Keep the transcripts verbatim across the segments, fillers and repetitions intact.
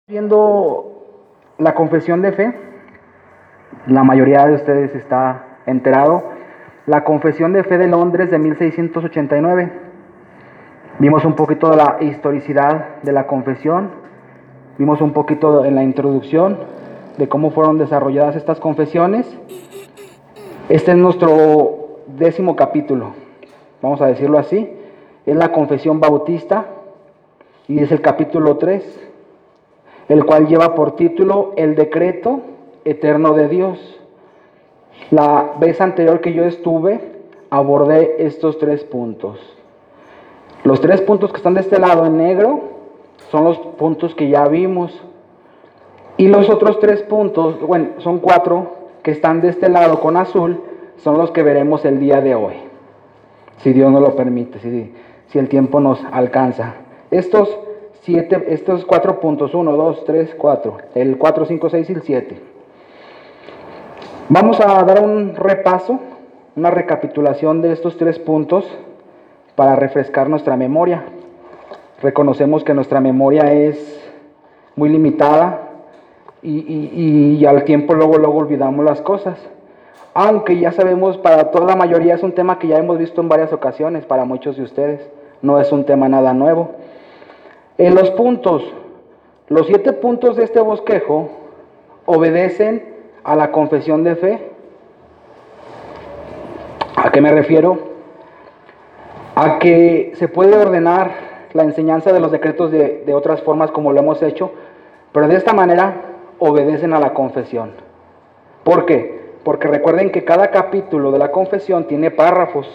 Viendo la confesión de fe, la mayoría de ustedes está enterado, la confesión de fe de Londres de mil seiscientos ochenta y nueve. Vimos un poquito de la historicidad de la confesión, vimos un poquito en la introducción de cómo fueron desarrolladas estas confesiones. Este es nuestro décimo capítulo, vamos a decirlo así, es la confesión bautista y es el capítulo tres. El cual lleva por título El decreto eterno de Dios. La vez anterior que yo estuve, abordé estos tres puntos. Los tres puntos que están de este lado en negro son los puntos que ya vimos. Y los otros tres puntos, bueno, son cuatro que están de este lado con azul, son los que veremos el día de hoy. Si Dios nos lo permite, si, si el tiempo nos alcanza. Estos Siete, estos cuatro puntos, uno, dos, tres, cuatro, el cuatro, cinco, seis y el siete. Vamos a dar un repaso, una recapitulación de estos tres puntos para refrescar nuestra memoria. Reconocemos que nuestra memoria es muy limitada y, y, y al tiempo luego, luego olvidamos las cosas. Aunque ya sabemos, para toda la mayoría es un tema que ya hemos visto en varias ocasiones, para muchos de ustedes, no es un tema nada nuevo. En los puntos, los siete puntos de este bosquejo obedecen a la confesión de fe. ¿A qué me refiero? A que se puede ordenar la enseñanza de los decretos de, de otras formas como lo hemos hecho, pero de esta manera obedecen a la confesión. ¿Por qué? Porque recuerden que cada capítulo de la confesión tiene párrafos.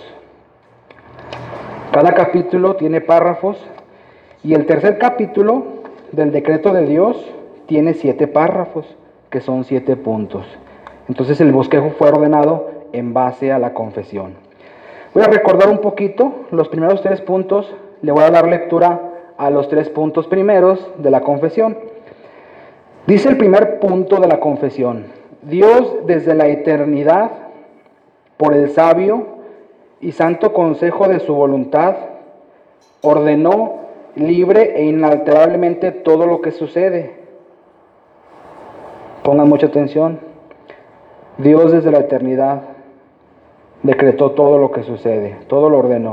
Cada capítulo tiene párrafos. Y el tercer capítulo del decreto de Dios tiene siete párrafos, que son siete puntos. Entonces el bosquejo fue ordenado en base a la confesión. Voy a recordar un poquito los primeros tres puntos. Le voy a dar lectura a los tres puntos primeros de la confesión. Dice el primer punto de la confesión: Dios desde la eternidad, por el sabio y santo consejo de su voluntad, ordenó libre e inalterablemente todo lo que sucede. Pongan mucha atención. Dios desde la eternidad decretó todo lo que sucede, todo lo ordenó.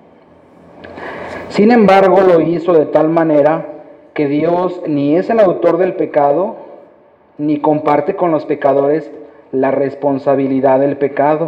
Sin embargo, lo hizo de tal manera que Dios ni es el autor del pecado, ni comparte con los pecadores la responsabilidad del pecado,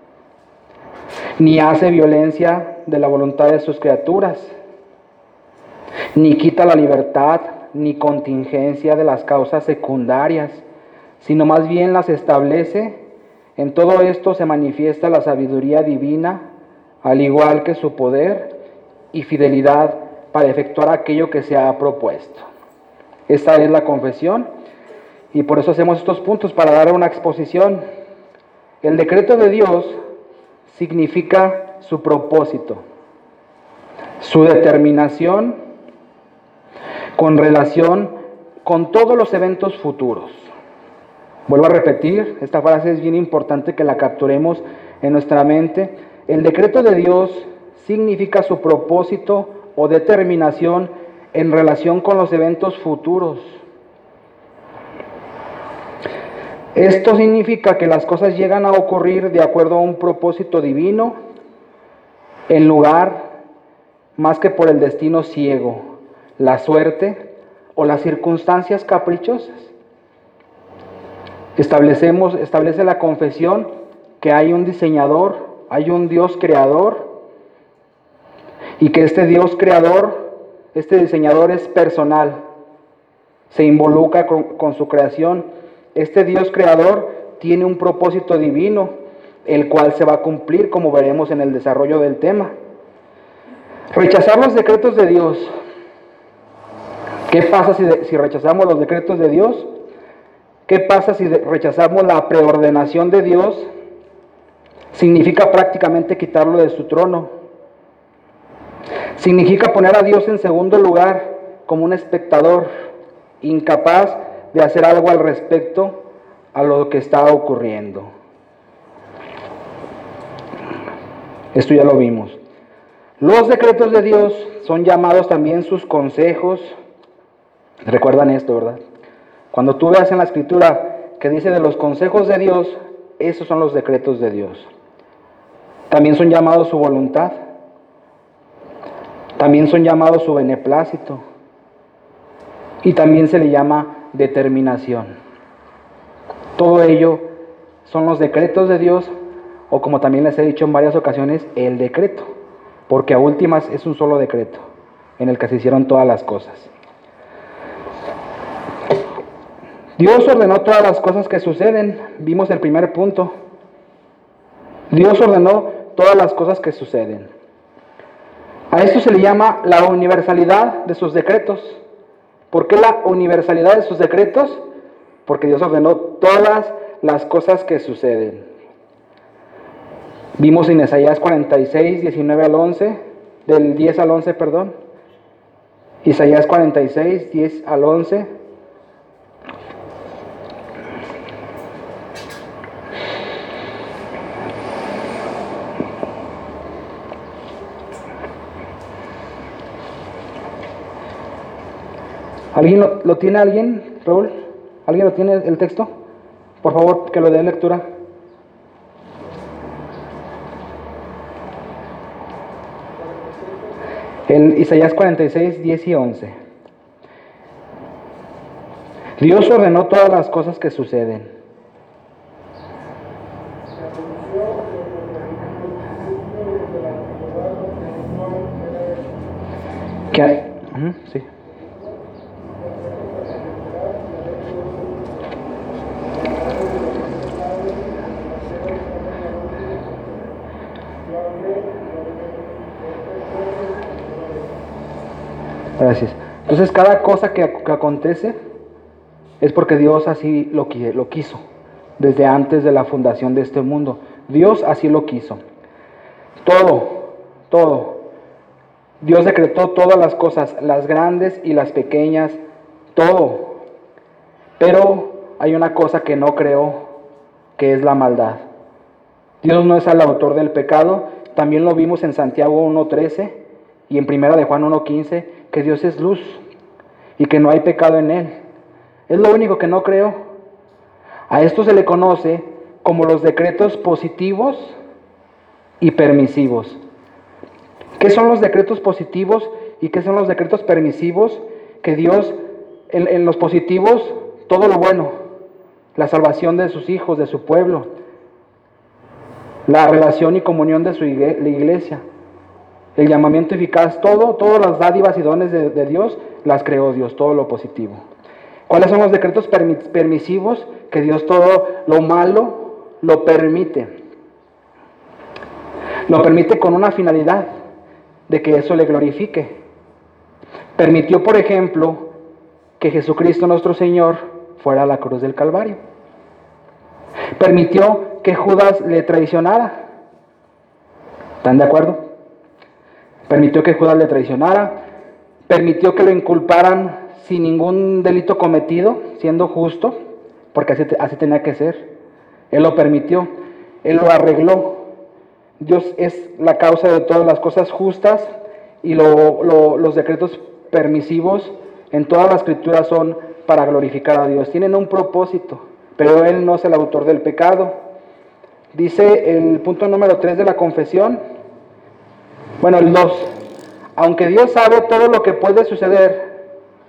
ni hace violencia de la voluntad de sus criaturas, ni quita la libertad ni contingencia de las causas secundarias, sino más bien las establece. En todo esto se manifiesta la sabiduría divina, al igual que su poder y fidelidad para efectuar aquello que se ha propuesto. Esta es la confesión y por eso hacemos estos puntos, para dar una exposición. El decreto de Dios significa su propósito, su determinación con relación con todos los eventos futuros. Vuelvo a repetir, esta frase es bien importante que la capturemos en nuestra mente. El decreto de Dios significa su propósito o determinación en relación con los eventos futuros. Esto significa que las cosas llegan a ocurrir de acuerdo a un propósito divino, en lugar más que por el destino ciego, la suerte o las circunstancias caprichosas. Establecemos, establece la confesión que hay un diseñador, hay un Dios creador, y que este Dios creador, este diseñador es personal, se involucra con, con su creación. Este Dios creador tiene un propósito divino, el cual se va a cumplir, como veremos en el desarrollo del tema. Rechazar los decretos de Dios. ¿Qué pasa si, de, si rechazamos los decretos de Dios? ¿Qué pasa si de, rechazamos la preordenación de Dios? Significa prácticamente quitarlo de su trono. Significa poner a Dios en segundo lugar como un espectador, incapaz de hacer algo al respecto a lo que está ocurriendo. Esto ya lo vimos. Los decretos de Dios son llamados también sus consejos, Recuerdan esto, ¿verdad? Cuando tú veas en la Escritura que dice de los consejos de Dios, esos son los decretos de Dios. También son llamados su voluntad. También son llamados su beneplácito. Y también se le llama determinación. Todo ello son los decretos de Dios, o como también les he dicho en varias ocasiones, el decreto. Porque a últimas es un solo decreto, en el que se hicieron todas las cosas. Dios ordenó todas las cosas que suceden. Vimos el primer punto. Dios ordenó todas las cosas que suceden. A esto se le llama la universalidad de sus decretos. ¿Por qué la universalidad de sus decretos? Porque Dios ordenó todas las cosas que suceden. Vimos en Isaías cuarenta y seis, diecinueve al once, del diez al once, perdón. Isaías cuarenta y seis, diez al once. ¿Alguien lo, lo tiene alguien, Raúl? ¿Alguien lo tiene el texto? Por favor, que lo dé lectura. En Isaías cuarenta y seis, diez y once. Dios ordenó todas las cosas que suceden. ¿Qué? Uh-huh, sí. Gracias. Entonces, cada cosa que, que acontece es porque Dios así lo, lo quiso, desde antes de la fundación de este mundo. Dios así lo quiso. Todo, todo. Dios decretó todas las cosas, las grandes y las pequeñas, todo. Pero hay una cosa que no creó, que es la maldad. Dios no es el autor del pecado. También lo vimos en Santiago uno trece y en Primera de Juan uno quince, que Dios es luz y que no hay pecado en Él. Es lo único que no creó. A esto se le conoce como los decretos positivos y permisivos. ¿Qué son los decretos positivos y qué son los decretos permisivos? Que Dios, en, en los positivos, todo lo bueno, la salvación de sus hijos, de su pueblo, la relación y comunión de su iglesia, la iglesia, el llamamiento eficaz, todo, todas las dádivas y dones de, de Dios, las creó Dios, todo lo positivo. ¿Cuáles son los decretos permisivos? Que Dios todo lo malo lo permite. Lo permite con una finalidad, de que eso le glorifique. Permitió, por ejemplo, que Jesucristo nuestro Señor fuera a la cruz del Calvario. Permitió que Judas le traicionara. ¿Están de acuerdo? Permitió que Judas le traicionara. Permitió que lo inculparan sin ningún delito cometido, siendo justo, porque así, así tenía que ser. Él lo permitió, Él lo arregló. Dios es la causa de todas las cosas justas y lo, lo, los decretos permisivos en toda la Escritura son para glorificar a Dios. Tienen un propósito, pero Él no es el autor del pecado. Dice el punto número tres de la confesión, bueno, el dos, aunque Dios sabe todo lo que puede suceder,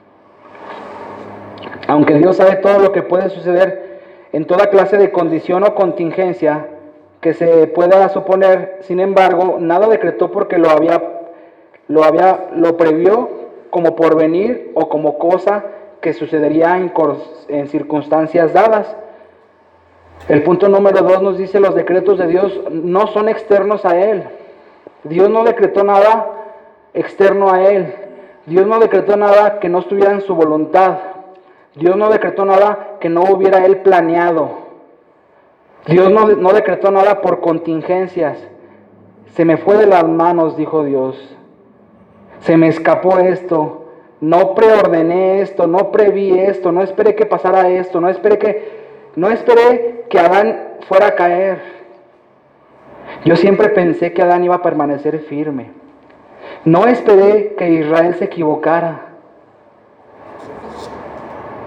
aunque Dios sabe todo lo que puede suceder en toda clase de condición o contingencia que se pueda suponer, sin embargo, nada decretó porque lo había, lo había, lo previó como porvenir o como cosa que sucedería en, en circunstancias dadas. El punto número dos nos dice: los decretos de Dios no son externos a Él. Dios no decretó nada externo a Él. Dios no decretó nada que no estuviera en su voluntad. Dios no decretó nada que no hubiera Él planeado. Dios no, no decretó nada por contingencias. Se me fue de las manos, dijo Dios. Se me escapó esto. No preordené esto, no preví esto, no esperé que pasara esto, no esperé que, no esperé que Adán fuera a caer. Yo siempre pensé que Adán iba a permanecer firme. No esperé que Israel se equivocara.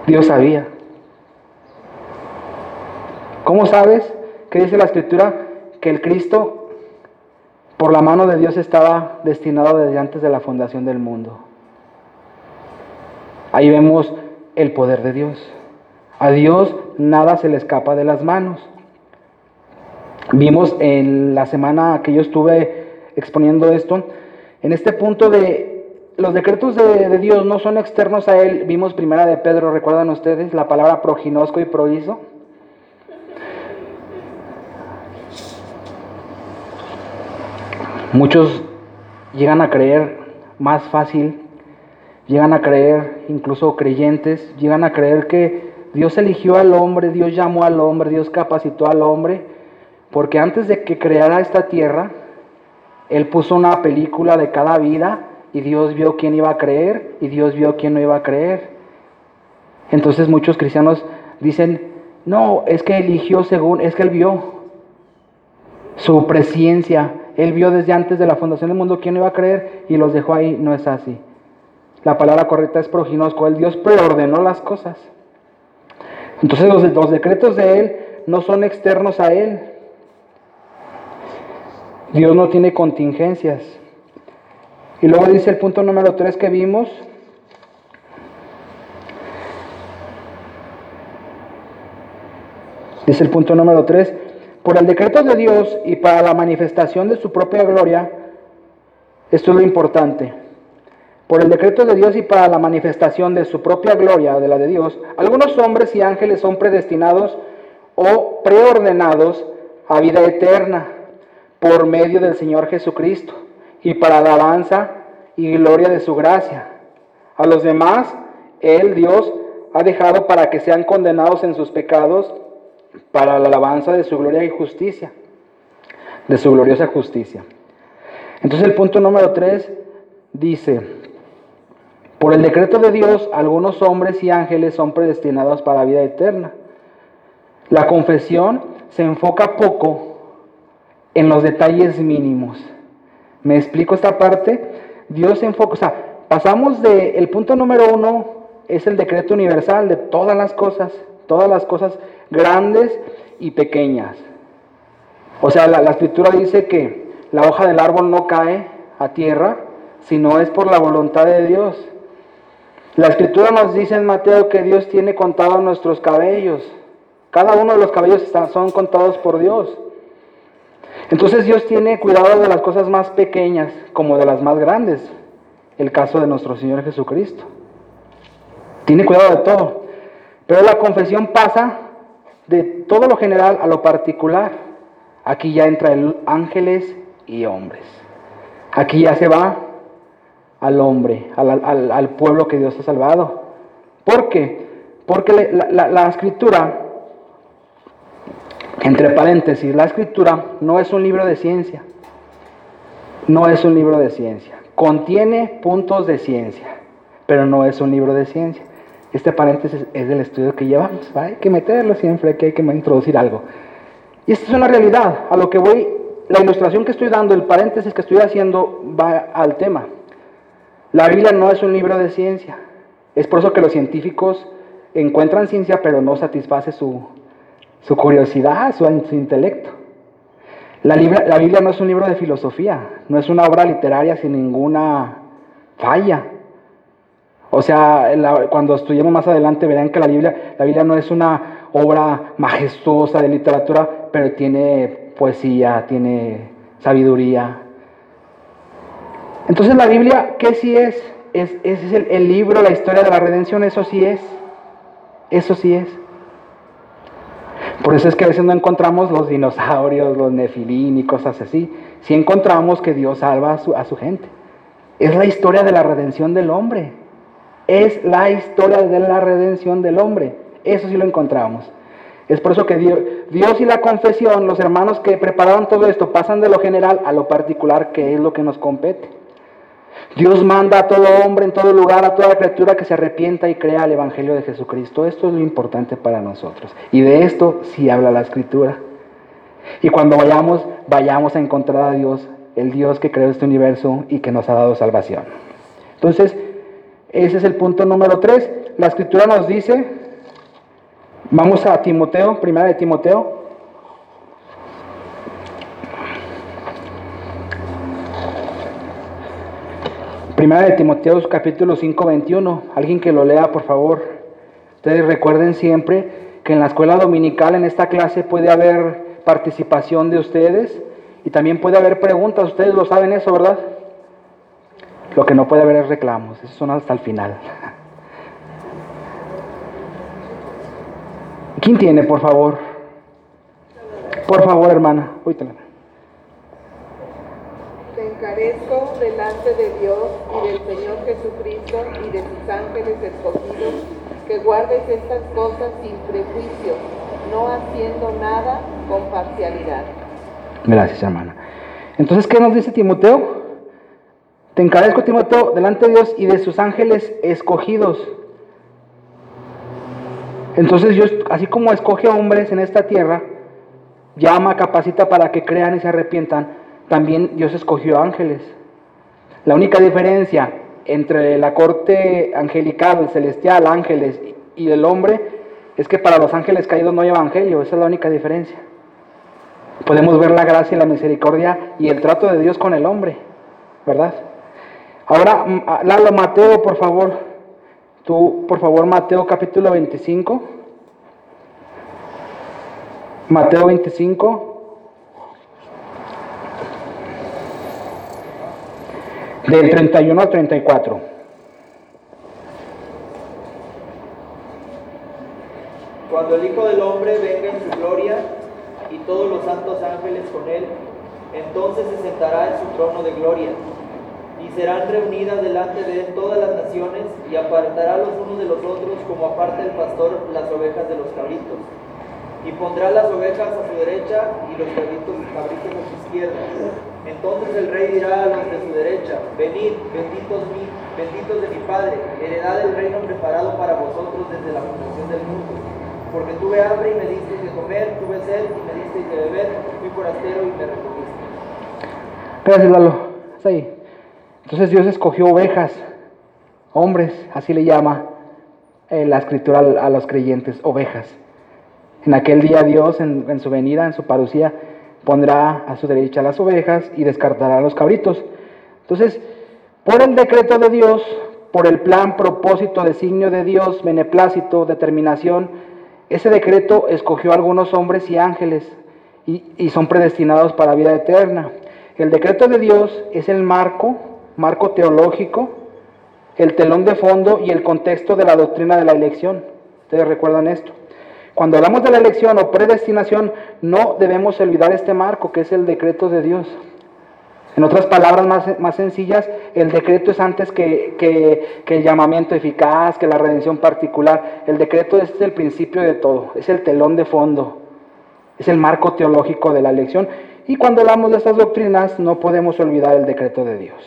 Dios sabía. ¿Cómo sabes? ¿Qué dice la Escritura? Que el Cristo, por la mano de Dios, estaba destinado desde antes de la fundación del mundo. Ahí vemos el poder de Dios. A Dios nada se le escapa de las manos. Vimos en la semana que yo estuve exponiendo esto, en este punto de los decretos de, de Dios no son externos a Él. Vimos primera de Pedro, ¿recuerdan ustedes? La palabra proginosco y prohizo. Muchos llegan a creer más fácil, llegan a creer, incluso creyentes, llegan a creer que Dios eligió al hombre, Dios llamó al hombre, Dios capacitó al hombre, porque antes de que creara esta tierra, Él puso una película de cada vida y Dios vio quién iba a creer y Dios vio quién no iba a creer. Entonces muchos cristianos dicen, no, es que eligió según, es que Él vio su presciencia, Él vio desde antes de la fundación del mundo quién iba a creer y los dejó ahí. No es así. La palabra correcta es proginosco. El Dios preordenó las cosas. Entonces los, los decretos de Él no son externos a Él. Dios no tiene contingencias. Y luego dice el punto número tres que vimos. Dice el punto número tres. Por el decreto de Dios y para la manifestación de su propia gloria, esto es lo importante. Por el decreto de Dios y para la manifestación de su propia gloria, de la de Dios, algunos hombres y ángeles son predestinados o preordenados a vida eterna por medio del Señor Jesucristo y para la alabanza y gloria de su gracia. A los demás, Él, Dios, ha dejado para que sean condenados en sus pecados para la alabanza de su gloria y justicia, de su gloriosa justicia. Entonces el punto número tres dice, por el decreto de Dios, algunos hombres y ángeles son predestinados para la vida eterna. La confesión se enfoca poco en los detalles mínimos. ¿Me explico esta parte? Dios se enfoca, o sea, pasamos de, el punto número uno es el decreto universal de todas las cosas, todas las cosas grandes y pequeñas. O sea, la, la escritura dice que la hoja del árbol no cae a tierra, sino es por la voluntad de Dios. La escritura nos dice en Mateo que Dios tiene contados nuestros cabellos. Cada uno de los cabellos están, son contados por Dios. Entonces Dios tiene cuidado de las cosas más pequeñas como de las más grandes. El caso de nuestro Señor Jesucristo. Tiene cuidado de todo. Pero la confesión pasa de todo lo general a lo particular. Aquí ya entra el ángeles y hombres. Aquí ya se va al hombre, al, al, al pueblo que Dios ha salvado. ¿Por qué? Porque la, la, la escritura, entre paréntesis, la escritura no es un libro de ciencia. No es un libro de ciencia. Contiene puntos de ciencia, pero no es un libro de ciencia. Este paréntesis es del estudio que llevamos, ¿va? Hay que meterlo siempre, que hay que introducir algo. Y esta es una realidad. A lo que voy, la ilustración que estoy dando, el paréntesis que estoy haciendo, va al tema. La Biblia no es un libro de ciencia. Es por eso que los científicos encuentran ciencia, pero no satisface su, su curiosidad, su, su intelecto. La, libra, la Biblia no es un libro de filosofía, no es una obra literaria sin ninguna falla. O sea, la, cuando estudiemos más adelante verán que la Biblia, la Biblia no es una obra majestuosa de literatura, pero tiene poesía, tiene sabiduría. Entonces la Biblia, ¿qué sí es? Es, es el, el libro, la historia de la redención, eso sí es. Eso sí es. Por eso es que a veces no encontramos los dinosaurios, los nefilín y cosas así. Sí encontramos que Dios salva a su, a su gente. Es la historia de la redención del hombre. Es la historia de la redención del hombre. Eso sí lo encontramos. Es por eso que Dios, Dios y la confesión, los hermanos que prepararon todo esto, pasan de lo general a lo particular, que es lo que nos compete. Dios manda a todo hombre en todo lugar, a toda criatura que se arrepienta y crea el Evangelio de Jesucristo. Esto es lo importante para nosotros. Y de esto sí habla la Escritura. Y cuando vayamos, vayamos a encontrar a Dios, el Dios que creó este universo y que nos ha dado salvación. Entonces, ese es el punto número tres. La Escritura nos dice, vamos a Timoteo, primera de Timoteo. Primera de Timoteo, capítulo cinco, veintiuno. Alguien que lo lea, por favor. Ustedes recuerden siempre que en la escuela dominical, en esta clase, puede haber participación de ustedes y también puede haber preguntas. Ustedes lo saben eso, ¿verdad? Lo que no puede haber es reclamos. Esos son hasta el final. ¿Quién tiene, por favor? Por favor, hermana. Uy, te la... Te encarezco delante de Dios y del Señor Jesucristo y de sus ángeles escogidos, que guardes estas cosas sin prejuicio, no haciendo nada con parcialidad. Gracias, hermana. Entonces, ¿qué nos dice Timoteo? Te encarezco, Timoteo, delante de Dios y de sus ángeles escogidos. Entonces Dios, así como escoge a hombres en esta tierra, llama, capacita para que crean y se arrepientan, también Dios escogió ángeles. La única diferencia entre la corte angelical, celestial, ángeles y el hombre, es que para los ángeles caídos no hay evangelio. Esa es la única diferencia. Podemos ver la gracia y la misericordia y el trato de Dios con el hombre, ¿verdad? Ahora, Lalo, Mateo, por favor. Tú, por favor, Mateo capítulo veinticinco. Mateo veinticinco. Del treinta y uno al treinta y cuatro. Cuando el Hijo del Hombre venga en su gloria y todos los santos ángeles con él, entonces se sentará en su trono de gloria, y serán reunidas delante de él todas las naciones, y apartará los unos de los otros como aparta el pastor las ovejas de los cabritos. Y pondrá las ovejas a su derecha y los cabritos, cabritos a su izquierda. Entonces el rey dirá a los de su derecha: venid, benditos, mi, benditos de mi Padre, heredad del reino preparado para vosotros desde la fundación del mundo. Porque tuve hambre y me disteis de comer, tuve sed y me disteis de beber, fui forastero y me recogiste. Gracias, Lalo. Está ahí. Entonces Dios escogió ovejas, hombres, así le llama eh, la Escritura a, a los creyentes, ovejas. En aquel día Dios, en, en su venida, en su parucía, pondrá a su derecha las ovejas y descartará a los cabritos. Entonces, por el decreto de Dios, por el plan, propósito, designio de Dios, beneplácito, determinación, ese decreto escogió a algunos hombres y ángeles y, y son predestinados para vida eterna. El decreto de Dios es el marco, marco teológico, el telón de fondo y el contexto de la doctrina de la elección. Ustedes recuerdan esto. Cuando hablamos de la elección o predestinación, no debemos olvidar este marco, que es el decreto de Dios. En otras palabras más, más sencillas, el decreto es antes que, que, que el llamamiento eficaz, que la redención particular. El decreto es el principio de todo, es el telón de fondo, es el marco teológico de la elección. Y cuando hablamos de estas doctrinas, no podemos olvidar el decreto de Dios.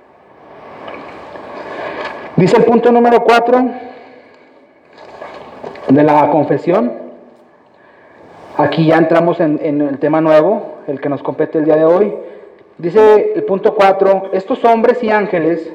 Dice el punto número cuatro de la confesión. Aquí ya entramos en, en el tema nuevo, el que nos compete el día de hoy. Dice el punto cuatro, estos hombres y ángeles,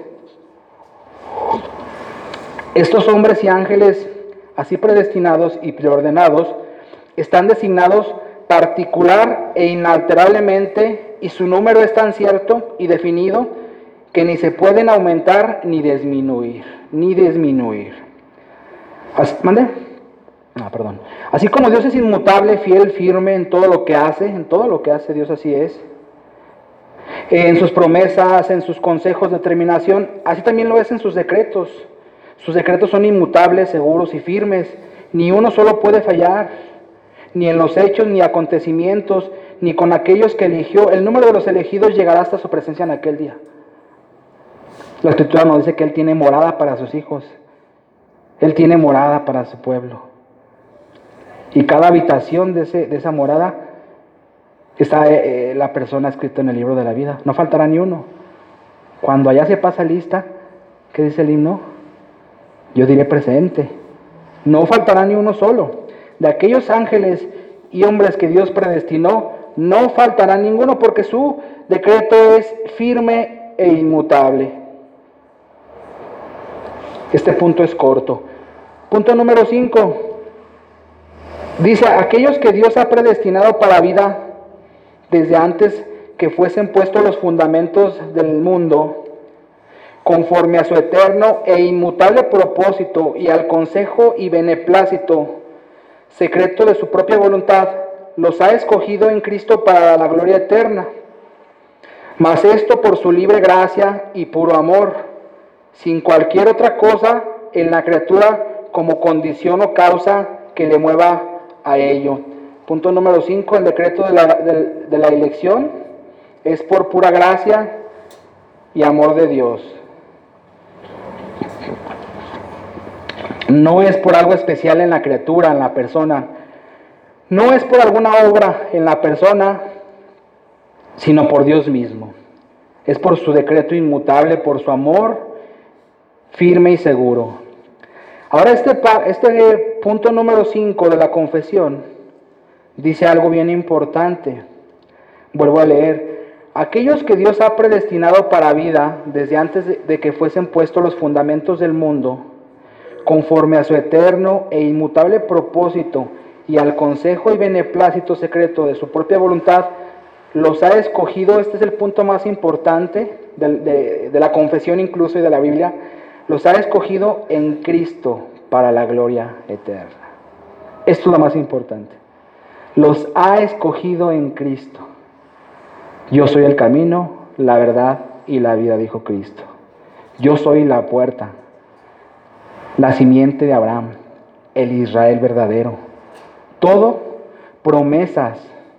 estos hombres y ángeles así predestinados y preordenados, están designados particular e inalterablemente, y su número es tan cierto y definido que ni se pueden aumentar ni disminuir, ni disminuir. ¿Mande? Ah, perdón. Así como Dios es inmutable, fiel, firme en todo lo que hace, en todo lo que hace Dios así es. En sus promesas, en sus consejos de determinación, así también lo es en sus decretos. Sus decretos son inmutables, seguros y firmes. Ni uno solo puede fallar, ni en los hechos, ni acontecimientos, ni con aquellos que eligió. El número de los elegidos llegará hasta su presencia en aquel día. La Escritura nos dice que Él tiene morada para sus hijos. Él tiene morada para su pueblo. Y cada habitación de, ese, de esa morada está eh, la persona escrita en el libro de la vida. No faltará ni uno. Cuando allá se pasa lista, ¿qué dice el himno? Yo diré presente. No faltará ni uno solo. De aquellos ángeles y hombres que Dios predestinó, no faltará ninguno, porque su decreto es firme e inmutable. Este punto es corto. Punto número cinco. Dice, aquellos que Dios ha predestinado para vida desde antes que fuesen puestos los fundamentos del mundo, conforme a su eterno e inmutable propósito y al consejo y beneplácito secreto de su propia voluntad, los ha escogido en Cristo para la gloria eterna. Mas esto por su libre gracia y puro amor, sin cualquier otra cosa en la criatura como condición o causa que le mueva a ello. Punto número cinco, el decreto de la, de, de la elección es por pura gracia y amor de Dios. No es por algo especial en la criatura, en la persona. No es por alguna obra en la persona, sino por Dios mismo. Es por su decreto inmutable, por su amor firme y seguro. Ahora este, este punto número cinco de la confesión dice algo bien importante. Vuelvo a leer. Aquellos que Dios ha predestinado para vida desde antes de, de que fuesen puestos los fundamentos del mundo, conforme a su eterno e inmutable propósito y al consejo y beneplácito secreto de su propia voluntad, los ha escogido. Este es el punto más importante de, de, de la confesión incluso y de la Biblia. Los ha escogido en Cristo para la gloria eterna. Esto es lo más importante. Los ha escogido en Cristo. Yo soy el camino, la verdad y la vida, dijo Cristo. Yo soy la puerta, la simiente de Abraham, el Israel verdadero. Todo promesas,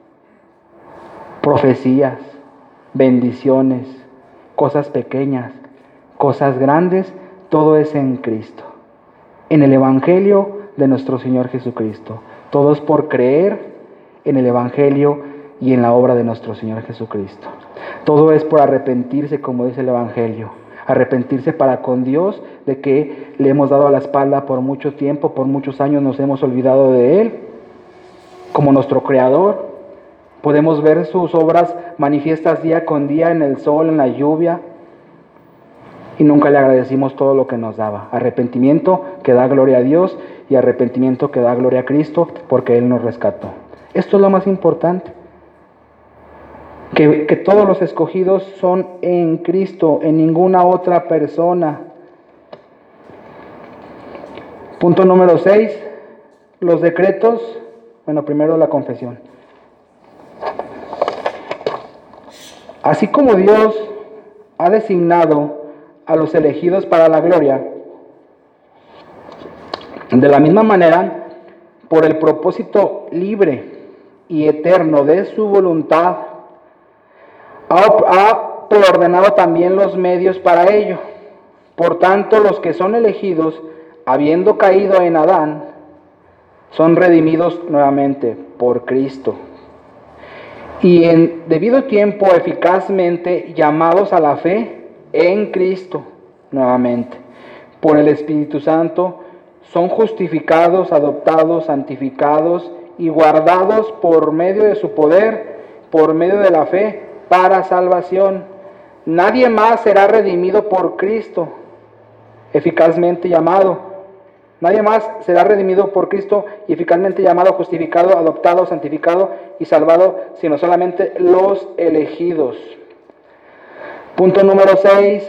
profecías, bendiciones, cosas pequeñas, cosas grandes, todo es en Cristo. En el Evangelio de nuestro Señor Jesucristo. Todo es por creer en el Evangelio y en la obra de nuestro Señor Jesucristo. Todo es por arrepentirse, como dice el Evangelio. Arrepentirse para con Dios de que le hemos dado a la espalda por mucho tiempo, por muchos años nos hemos olvidado de Él, como nuestro Creador. Podemos ver sus obras manifiestas día con día en el sol, en la lluvia, y nunca le agradecimos todo lo que nos daba. Arrepentimiento que da gloria a Dios y arrepentimiento que da gloria a Cristo porque Él nos rescató. Esto es lo más importante. Que, que todos los escogidos son en Cristo, en ninguna otra persona. Punto número seis. Los decretos. Bueno, primero la confesión. Así como Dios ha designado a los elegidos para la gloria, de la misma manera, por el propósito libre y eterno de su voluntad, ha, ha preordenado también los medios para ello. Por tanto, los que son elegidos, habiendo caído en Adán, son redimidos nuevamente por Cristo. Y en debido tiempo, eficazmente llamados a la fe en Cristo nuevamente. Por el Espíritu Santo, son justificados, adoptados, santificados y guardados por medio de su poder, por medio de la fe, para salvación. Nadie más será redimido por Cristo, eficazmente llamado. Nadie más será redimido por Cristo y eficazmente llamado, justificado, adoptado, santificado y salvado, sino solamente los elegidos. Punto número seis.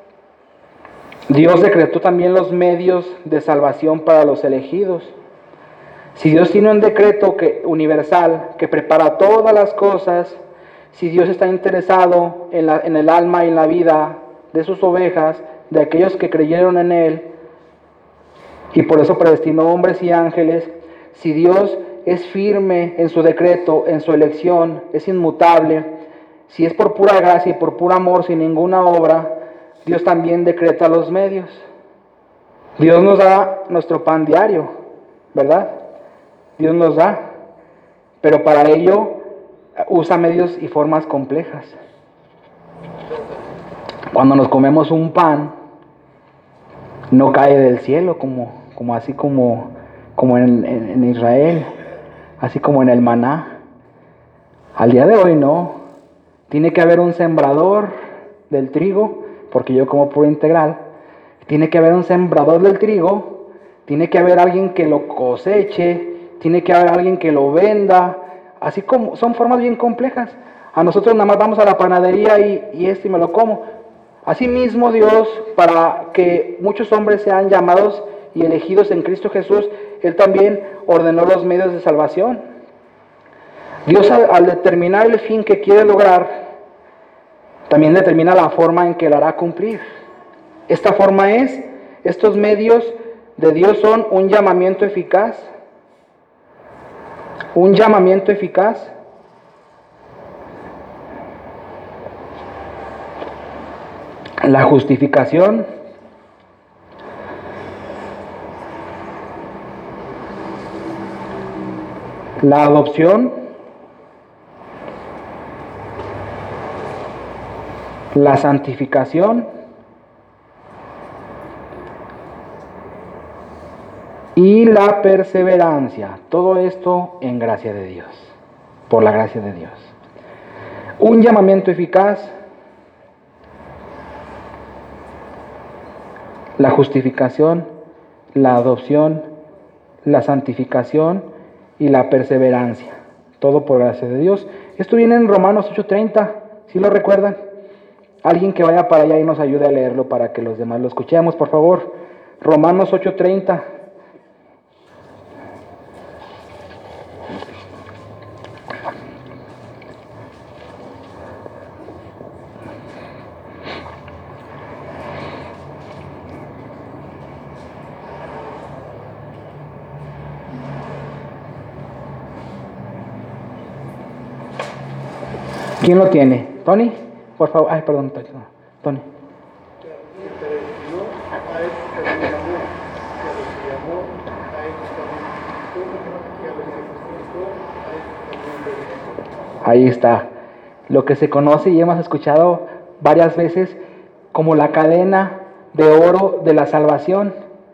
Dios decretó también los medios de salvación para los elegidos. Si Dios tiene un decreto que, universal que prepara todas las cosas, si Dios está interesado en, la, en el alma y en la vida de sus ovejas, de aquellos que creyeron en Él, y por eso predestinó hombres y ángeles, si Dios es firme en su decreto, en su elección, es inmutable, si es por pura gracia y por puro amor, sin ninguna obra, Dios también decreta los medios. Dios nos da nuestro pan diario, ¿verdad? Dios nos da, pero para ello usa medios y formas complejas. Cuando nos comemos un pan, no cae del cielo, como, como así como, como en, en, en Israel, así como en el maná. Al día de hoy no, tiene que haber un sembrador del trigo, porque yo como puro integral, tiene que haber un sembrador del trigo, tiene que haber alguien que lo coseche, tiene que haber alguien que lo venda, así como son formas bien complejas. A nosotros nada más vamos a la panadería y, y este y me lo como. Asimismo Dios, para que muchos hombres sean llamados y elegidos en Cristo Jesús, Él también ordenó los medios de salvación. Dios al, al determinar el fin que quiere lograr, también determina la forma en que lo hará cumplir. Esta forma es, estos medios de Dios son un llamamiento eficaz, un llamamiento eficaz, la justificación, la adopción, la santificación y la perseverancia. Todo esto en gracia de Dios, por la gracia de Dios. Un llamamiento eficaz, la justificación, la adopción, la santificación y la perseverancia. Todo por gracia de Dios. Esto viene en Romanos ocho treinta, ¿sí lo recuerdan? Alguien que vaya para allá y nos ayude a leerlo para que los demás lo escuchemos, por favor. Romanos ocho treinta. ¿Quién lo tiene? ¿Tony? Por favor. Ay, perdón, Tony. Ahí está. Lo que se conoce y hemos escuchado varias veces como la cadena de oro de la salvación.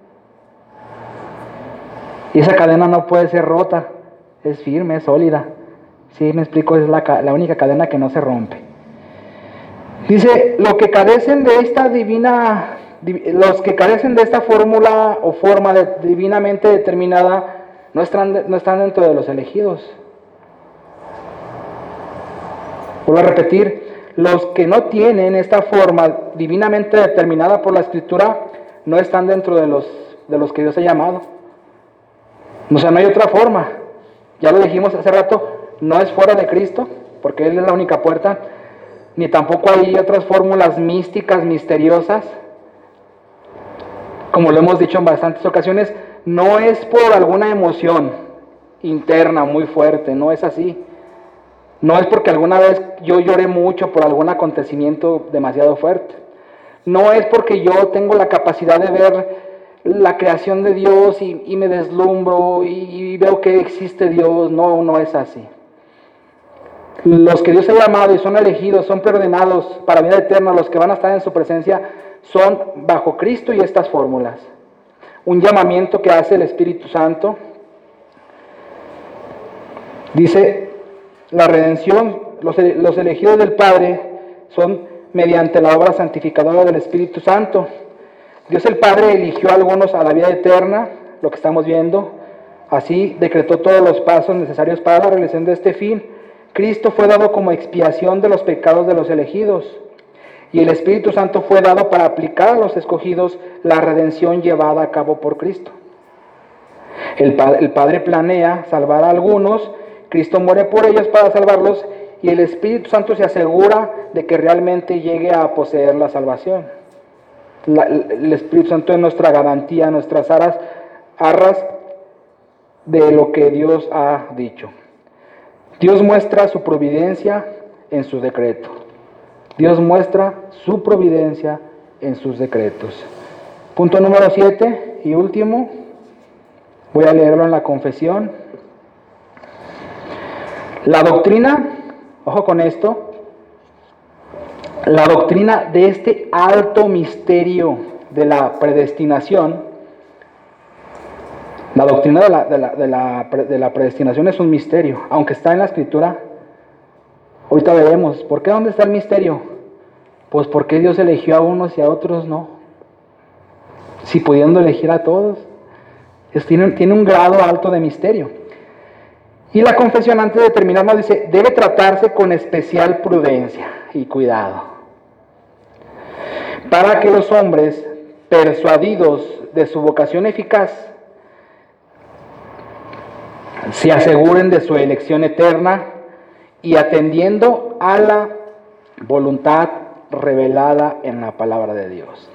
Y esa cadena no puede ser rota. Es firme, es sólida. Sí, me explico, es la, la única cadena que no se rompe. Dice, lo que carecen de esta divina, los que carecen de esta fórmula o forma de, divinamente determinada, no están, no están dentro de los elegidos. Vuelvo a repetir, los que no tienen esta forma divinamente determinada por la Escritura, no están dentro de los, de los que Dios ha llamado. O sea, no hay otra forma. Ya lo dijimos hace rato, no es fuera de Cristo, porque Él es la única puerta, ni tampoco hay otras fórmulas místicas, misteriosas, como lo hemos dicho en bastantes ocasiones, no es por alguna emoción interna muy fuerte, no es así. No es porque alguna vez yo lloré mucho por algún acontecimiento demasiado fuerte. No es porque yo tengo la capacidad de ver la creación de Dios y, y me deslumbro y, y veo que existe Dios. No, no es así. Los que Dios ha llamado y son elegidos, son preordenados para vida eterna, los que van a estar en su presencia, son bajo Cristo y estas fórmulas. Un llamamiento que hace el Espíritu Santo. Dice, la redención, los, los elegidos del Padre son mediante la obra santificadora del Espíritu Santo. Dios el Padre eligió a algunos a la vida eterna, lo que estamos viendo. Así decretó todos los pasos necesarios para la realización de este fin. Cristo fue dado como expiación de los pecados de los elegidos. Y el Espíritu Santo fue dado para aplicar a los escogidos la redención llevada a cabo por Cristo. El Padre, el Padre planea salvar a algunos, Cristo muere por ellos para salvarlos, y el Espíritu Santo se asegura de que realmente llegue a poseer la salvación. La, el Espíritu Santo es nuestra garantía, nuestras arras, arras de lo que Dios ha dicho. Dios muestra su providencia en su decreto. Dios muestra su providencia en sus decretos. Punto número siete y último. Voy a leerlo en la confesión. La doctrina, ojo con esto, la doctrina de este alto misterio de la predestinación, la doctrina de la, de la, de la, de la predestinación es un misterio, aunque está en la Escritura. Ahorita veremos, ¿por qué? ¿Dónde está el misterio? Pues porque Dios eligió a unos y a otros no. Si pudiendo elegir a todos. Es, tiene, tiene un grado alto de misterio. Y la confesión, antes de terminar, nos dice, debe tratarse con especial prudencia y cuidado, para que los hombres, persuadidos de su vocación eficaz, se aseguren de su elección eterna y atendiendo a la voluntad revelada en la palabra de Dios.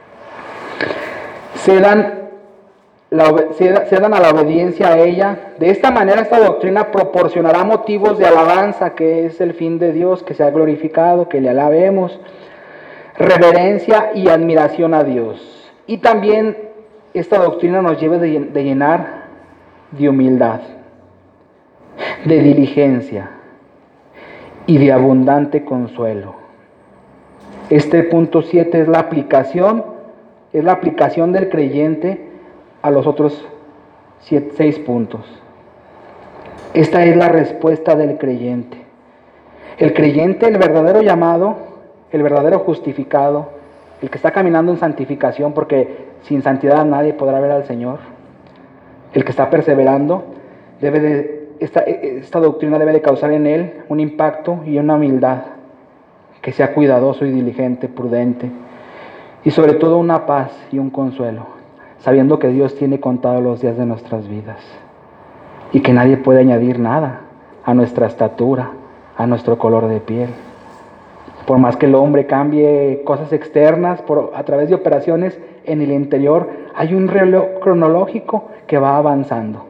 Se dan, la, se, se dan a la obediencia a ella. De esta manera esta doctrina proporcionará motivos de alabanza, que es el fin de Dios, que sea glorificado, que le alabemos, reverencia y admiración a Dios. Y también esta doctrina nos lleva de, de llenar de humildad, de diligencia y de abundante consuelo. Este punto siete es la aplicación, es la aplicación del creyente a los otros siete, seis puntos. Esta es la respuesta del creyente. El creyente, el verdadero llamado, el verdadero justificado, el que está caminando en santificación, porque sin santidad nadie podrá ver al Señor. El que está perseverando, debe de, esta, esta doctrina debe de causar en él un impacto y una humildad, que sea cuidadoso y diligente, prudente, y sobre todo una paz y un consuelo, sabiendo que Dios tiene contados los días de nuestras vidas y que nadie puede añadir nada a nuestra estatura, a nuestro color de piel. Por más que el hombre cambie cosas externas por, a través de operaciones, en el interior hay un reloj cronológico que va avanzando.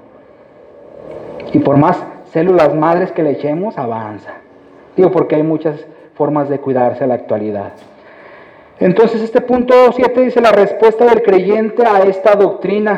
Y por más células madres que le echemos, avanza. Digo, porque hay muchas formas de cuidarse a la actualidad. Entonces este punto siete dice la respuesta del creyente a esta doctrina.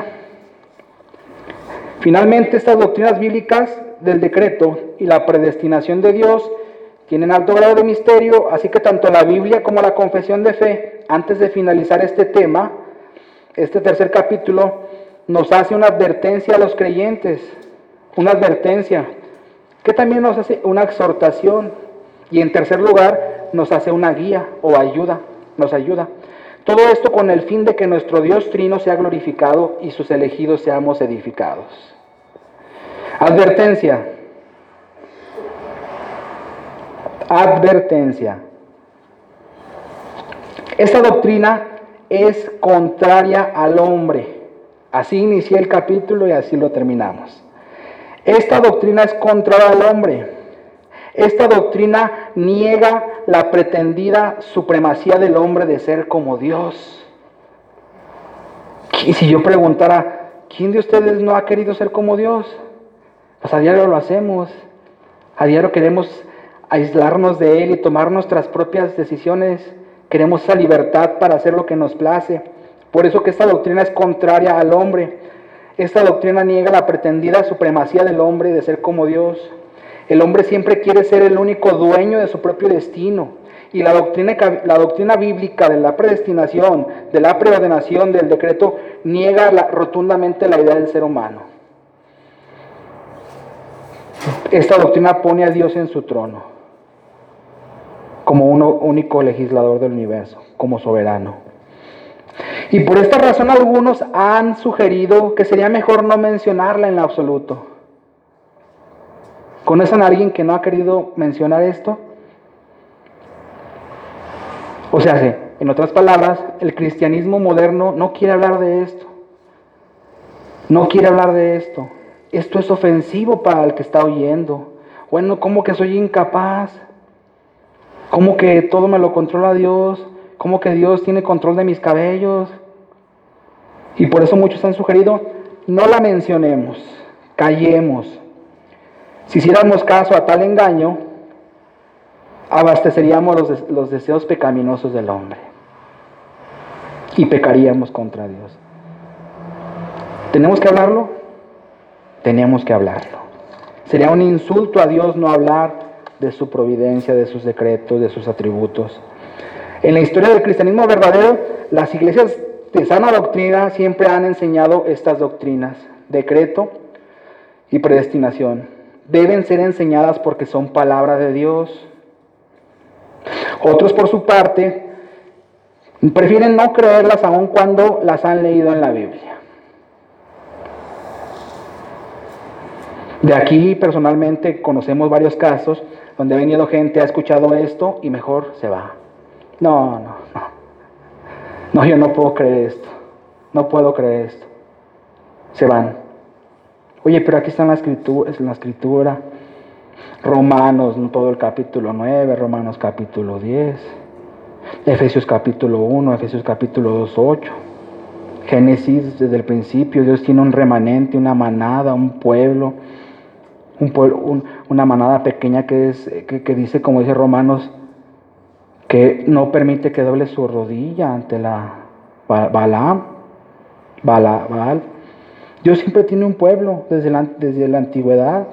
Finalmente, estas doctrinas bíblicas del decreto y la predestinación de Dios tienen alto grado de misterio, así que tanto la Biblia como la confesión de fe, antes de finalizar este tema, este tercer capítulo, nos hace una advertencia a los creyentes, una advertencia, que también nos hace una exhortación, y en tercer lugar, nos hace una guía o ayuda, nos ayuda. Todo esto con el fin de que nuestro Dios Trino sea glorificado y sus elegidos seamos edificados. Advertencia. Advertencia. Esta doctrina es contraria al hombre. Así inicié el capítulo y así lo terminamos. Esta doctrina es contraria al hombre. Esta doctrina niega la pretendida supremacía del hombre de ser como Dios. Y si yo preguntara, ¿quién de ustedes no ha querido ser como Dios? Pues a diario lo hacemos. A diario queremos aislarnos de Él y tomar nuestras propias decisiones. Queremos esa libertad para hacer lo que nos place. Por eso que esta doctrina es contraria al hombre. Esta doctrina niega la pretendida supremacía del hombre de ser como Dios. El hombre siempre quiere ser el único dueño de su propio destino. Y la doctrina, la doctrina bíblica de la predestinación, de la preordenación, del decreto, niega la, rotundamente la idea del ser humano. Esta doctrina pone a Dios en su trono, como un único legislador del universo, como soberano. Y por esta razón algunos han sugerido que sería mejor no mencionarla en lo absoluto. ¿Conocen a alguien que no ha querido mencionar esto? O sea, en otras palabras, el cristianismo moderno no quiere hablar de esto. No quiere hablar de esto. Esto es ofensivo para el que está oyendo. Bueno, ¿cómo que soy incapaz? ¿Cómo que todo me lo controla Dios? ¿Cómo que Dios tiene control de mis cabellos? Y por eso muchos han sugerido, no la mencionemos, callemos. Si hiciéramos caso a tal engaño, abasteceríamos los, los deseos pecaminosos del hombre y pecaríamos contra Dios. ¿Tenemos que hablarlo? Tenemos que hablarlo. Sería un insulto a Dios no hablar de su providencia, de sus decretos, de sus atributos. En la historia del cristianismo verdadero, las iglesias de sana doctrina siempre han enseñado estas doctrinas, decreto y predestinación. Deben ser enseñadas porque son palabra de Dios. Otros, por su parte, prefieren no creerlas aun cuando las han leído en la Biblia. De aquí personalmente conocemos varios casos donde ha venido gente, ha escuchado esto y mejor se va. No, no, no. No, yo no puedo creer esto. No puedo creer esto. Se van. Oye, pero aquí está en la escritura, en la escritura. Romanos, todo el capítulo nueve, Romanos capítulo diez, Efesios capítulo uno, Efesios capítulo dos, ocho. Génesis, desde el principio, Dios tiene un remanente, una manada, un pueblo, un pueblo un, una manada pequeña que, es, que, que dice, como dice Romanos, que no permite que doble su rodilla ante la Balaam, Bala, Baal. Dios siempre tiene un pueblo desde la, desde la antigüedad.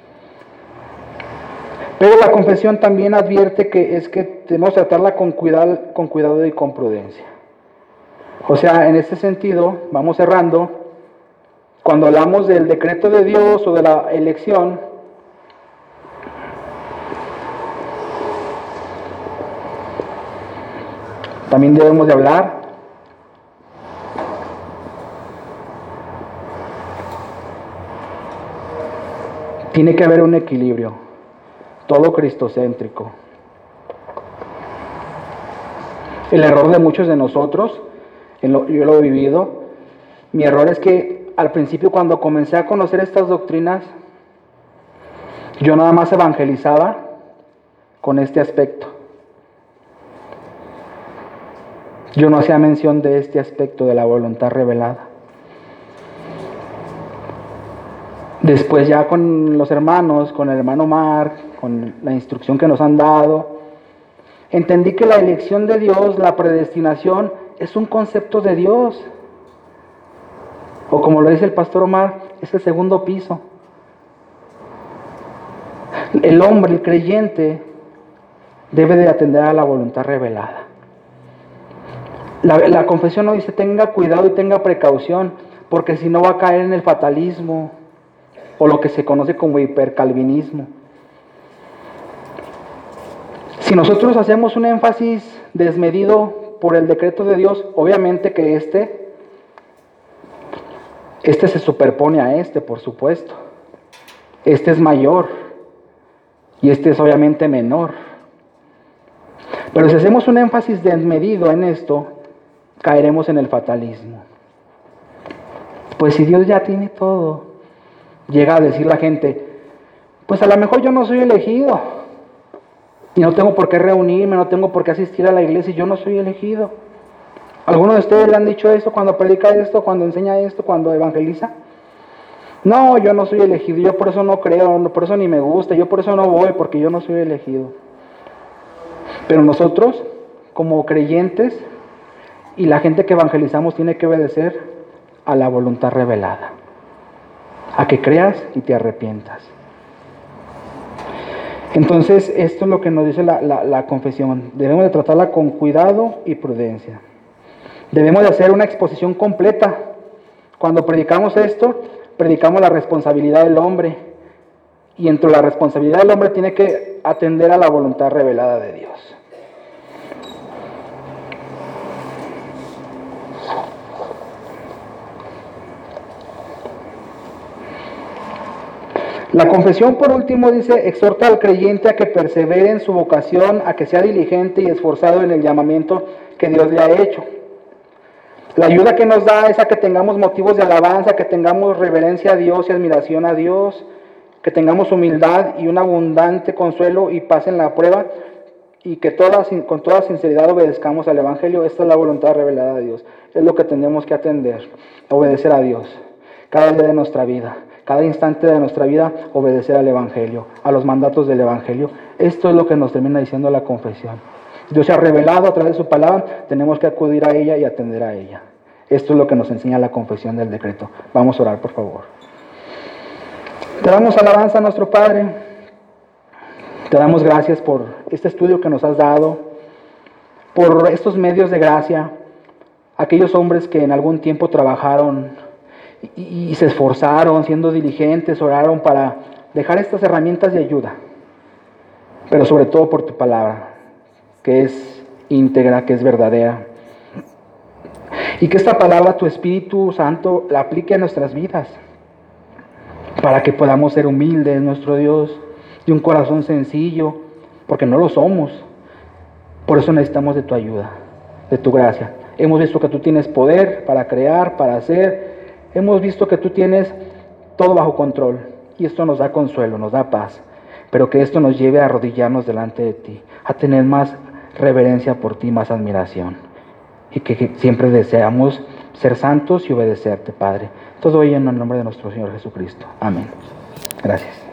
Pero la confesión también advierte que es que debemos tratarla con cuidado, con cuidado y con prudencia. O sea, en este sentido, vamos cerrando, cuando hablamos del decreto de Dios o de la elección, también debemos de hablar tiene que haber un equilibrio, todo cristocéntrico. El error de muchos de nosotros, yo lo he vivido, mi error es que al principio cuando comencé a conocer estas doctrinas, yo nada más evangelizaba con este aspecto. Yo no hacía mención de este aspecto de la voluntad revelada. Después ya con los hermanos, con el hermano Mark, con la instrucción que nos han dado, entendí que la elección de Dios, la predestinación, es un concepto de Dios. O como lo dice el pastor Omar, es el segundo piso. El hombre, el creyente, debe de atender a la voluntad revelada. La, la confesión no dice tenga cuidado y tenga precaución, porque si no va a caer en el fatalismo, o lo que se conoce como hipercalvinismo. Si nosotros hacemos un énfasis desmedido por el decreto de Dios, obviamente que este, este se superpone a este, por supuesto. Este es mayor y este es obviamente menor. Pero si hacemos un énfasis desmedido en esto, caeremos en el fatalismo. Pues si Dios ya tiene todo, llega a decir la gente, pues a lo mejor yo no soy elegido y no tengo por qué reunirme, no tengo por qué asistir a la iglesia y yo no soy elegido. ¿Alguno de ustedes le han dicho eso cuando predica esto, cuando enseña esto, cuando evangeliza? No, yo no soy elegido, yo por eso no creo, por eso ni me gusta, yo por eso no voy, porque yo no soy elegido. Pero nosotros, como creyentes, y la gente que evangelizamos tiene que obedecer a la voluntad revelada, a que creas y te arrepientas. Entonces, esto es lo que nos dice la, la, la confesión. Debemos de tratarla con cuidado y prudencia. Debemos de hacer una exposición completa. Cuando predicamos esto, predicamos la responsabilidad del hombre. Y entre la responsabilidad del hombre tiene que atender a la voluntad revelada de Dios. La confesión, por último, dice, exhorta al creyente a que persevere en su vocación, a que sea diligente y esforzado en el llamamiento que Dios le ha hecho. La ayuda que nos da es a que tengamos motivos de alabanza, que tengamos reverencia a Dios y admiración a Dios, que tengamos humildad y un abundante consuelo y paz en la prueba, y que toda, con toda sinceridad obedezcamos al Evangelio. Esta es la voluntad revelada de Dios. Es lo que tenemos que atender, obedecer a Dios, cada día de nuestra vida. Cada instante de nuestra vida, obedecer al Evangelio, a los mandatos del Evangelio. Esto es lo que nos termina diciendo la confesión. Dios se ha revelado a través de su palabra, tenemos que acudir a ella y atender a ella. Esto es lo que nos enseña la confesión del decreto. Vamos a orar, por favor. Te damos alabanza a nuestro Padre. Te damos gracias por este estudio que nos has dado, por estos medios de gracia, aquellos hombres que en algún tiempo trabajaron y se esforzaron, siendo diligentes, oraron para dejar estas herramientas de ayuda, pero sobre todo por tu palabra, que es íntegra, que es verdadera, y que esta palabra, tu Espíritu Santo, la aplique a nuestras vidas. para que podamos ser humildes, nuestro Dios, de un corazón sencillo, porque no lo somos. Por eso necesitamos de tu ayuda, de tu gracia. Hemos visto que tú tienes poder para crear, para hacer. Hemos visto que tú tienes todo bajo control. Y esto nos da consuelo, nos da paz. Pero que esto nos lleve a arrodillarnos delante de ti, a tener más reverencia por ti, más admiración. Y que, que siempre deseamos ser santos y obedecerte, Padre. Todo ello en el nombre de nuestro Señor Jesucristo. Amén. Gracias.